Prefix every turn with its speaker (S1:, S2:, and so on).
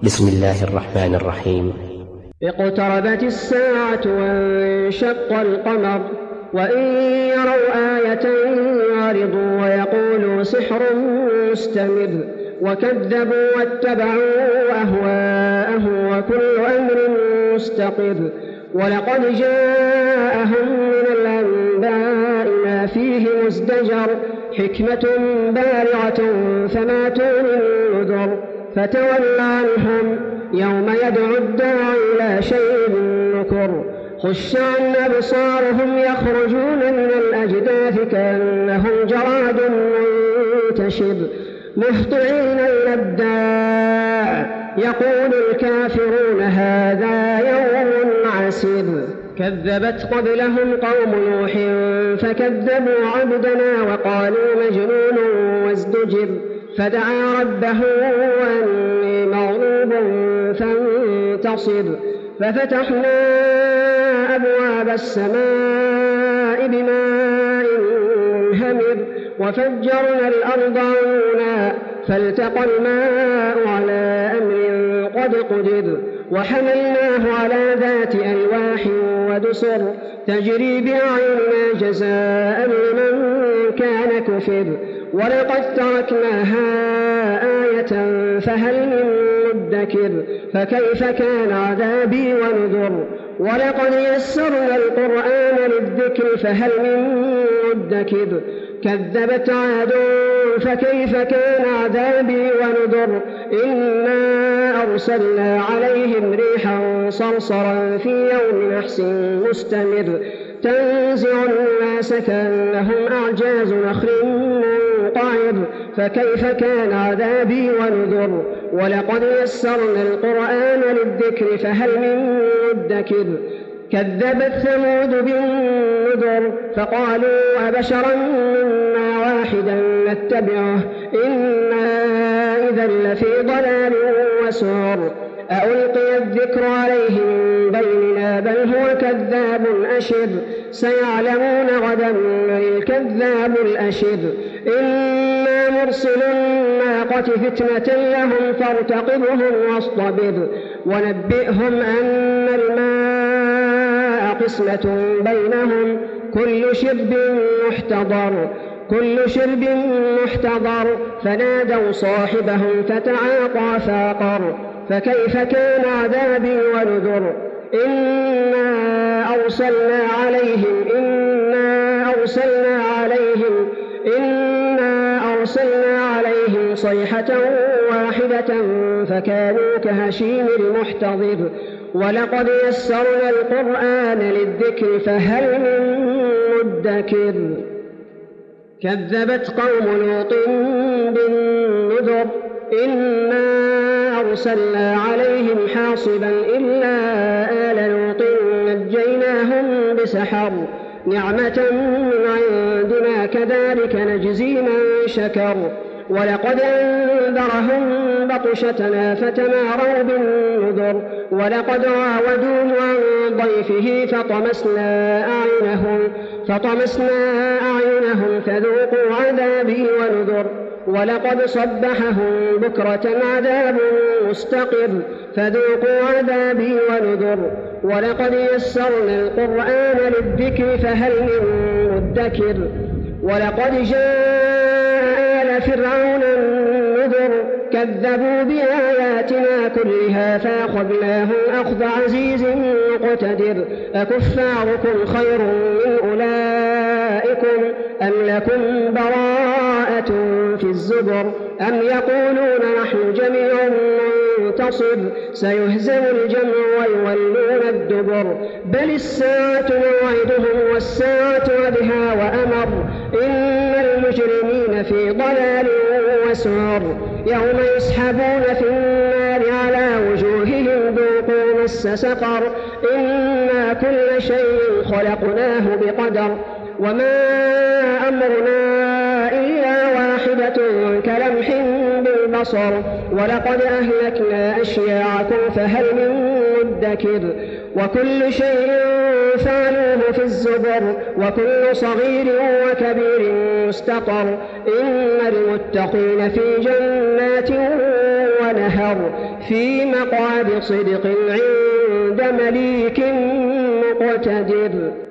S1: بسم الله الرحمن الرحيم.
S2: اقتربت الساعة وانشق القمر وإن يروا آية يعرضوا ويقولوا سحر مستمر وكذبوا واتبعوا أهواءهم وكل أمر مستقر. ولقد جاءهم من الأنباء ما فيه مزدجر حكمة بالغة فما تغني النذر. فتول عنهم يوم يدعو الداعي إلى شيء نكر. خش عن أبصارهم يخرجون من الأجداث كأنهم جراد منتشر مهطعين إلى الداع يقول الكافرون هذا يوم عسير. كذبت قبلهم قوم نوح فكذبوا عبدنا وقالوا مجنون وازدجر. فدعا ربه أني مغلوب فانتصر. ففتحنا أبواب السماء بماء منهمر وفجرنا الأرض عيونا فالتقى الماء على أمر قد قدر. وحملناه على ذات ألواح ودسر تجري بأعيننا جزاء لمن كان كفر. ولقد تركناها آية فهل من مدكر. فكيف كان عذابي ونذر. ولقد يسرنا القرآن للذكر فهل من مدكر. كذبت عاد فكيف كان عذابي ونذر. إنا أرسلنا عليهم ريحا صرصرا في يوم نحس مستمر تنزع الناس كأنهم أعجاز نخل منقعر. فكيف كان عذابي ونذر. ولقد يسرنا القرآن للذكر فهل من مدكر. كذبت ثمود بالنذر فقالوا أبشرا منا واحدا نتبعه إنا إذا لفي ضلال وسعر. ألقي الذكر عليه من بيننا بل هو كذاب أشر. سيعلمون غدا من الكذاب الأشر. إنا مرسل الناقة فتنة لهم فارتقبهم واصطبر. ونبئهم أن الماء قسمة بينهم كل شرب محتضر. فنادوا صاحبهم فتعاطى فعقر. فكيف كان عذابي ونذر. إنا أرسلنا عليهم صيحة واحدة فكانوا كهشيم المحتضر. ولقد يسرنا القرآن للذكر فهل من مدكر. كذبت قوم لوط بالنذر. إنا أرسلنا عليهم حاصبا إلا آل لوط نجيناهم بسحر نعمة من عندنا كذلك نجزي من شكر. ولقد أنذرهم بطشتنا فتماروا بالنذر. ولقد راودوه عن ضيفه فطمسنا أعينهم فذوقوا عذابي ونذر. ولقد صبحهم بكرة عذاب مستقر فذوقوا عذابي ونذر. ولقد يسرنا القرآن للذكر فهل من مدكر. ولقد جاء آل فرعون النذر كذبوا بآياتنا كلها فأخذناهم أخذ عزيز مقتدر. أكفاركم خير من أولئكم أم لكم براءة في الزبر. أم يقولون نحن جميع منتصر سيهزم الجمع ويولون الدبر. بل الساعة موعدهم والساعة أدهى وأمر. إن المجرمين في ضلال وسعر. يوم يسحبون في النار على وجوههم ذوقوا مس سقر. إنا كل شيء خلقناه بقدر وما أمرنا إلا واحدة كلمح بالبصر. ولقد أهلكنا أشياعكم فهل من مدكر. وكل شيء فعلوه في الزبر وكل صغير وكبير مستقر. إن المتقين في جنات ونهر في مقعد صدق عند مليك مقتدر.